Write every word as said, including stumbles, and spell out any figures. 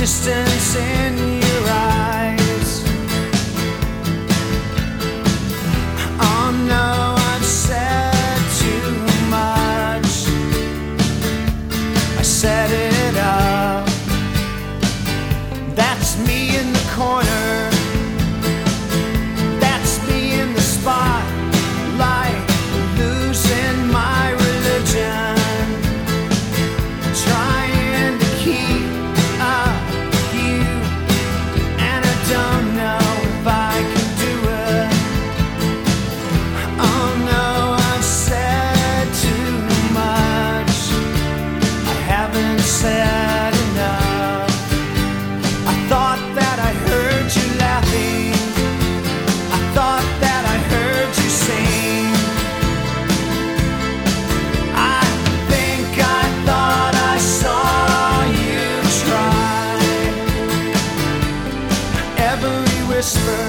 distance in your eyes. Oh no, I've said too much. I set it up. That's me in the corner. That's me in the spotlight, losing my religion, trying to keep up with you, and I don't know if I can do it. Oh no, I've said too much. I haven't said enough. I thought that I heard you laughing. I thought that I heard you sing. I think I thought I saw you try. Every whisper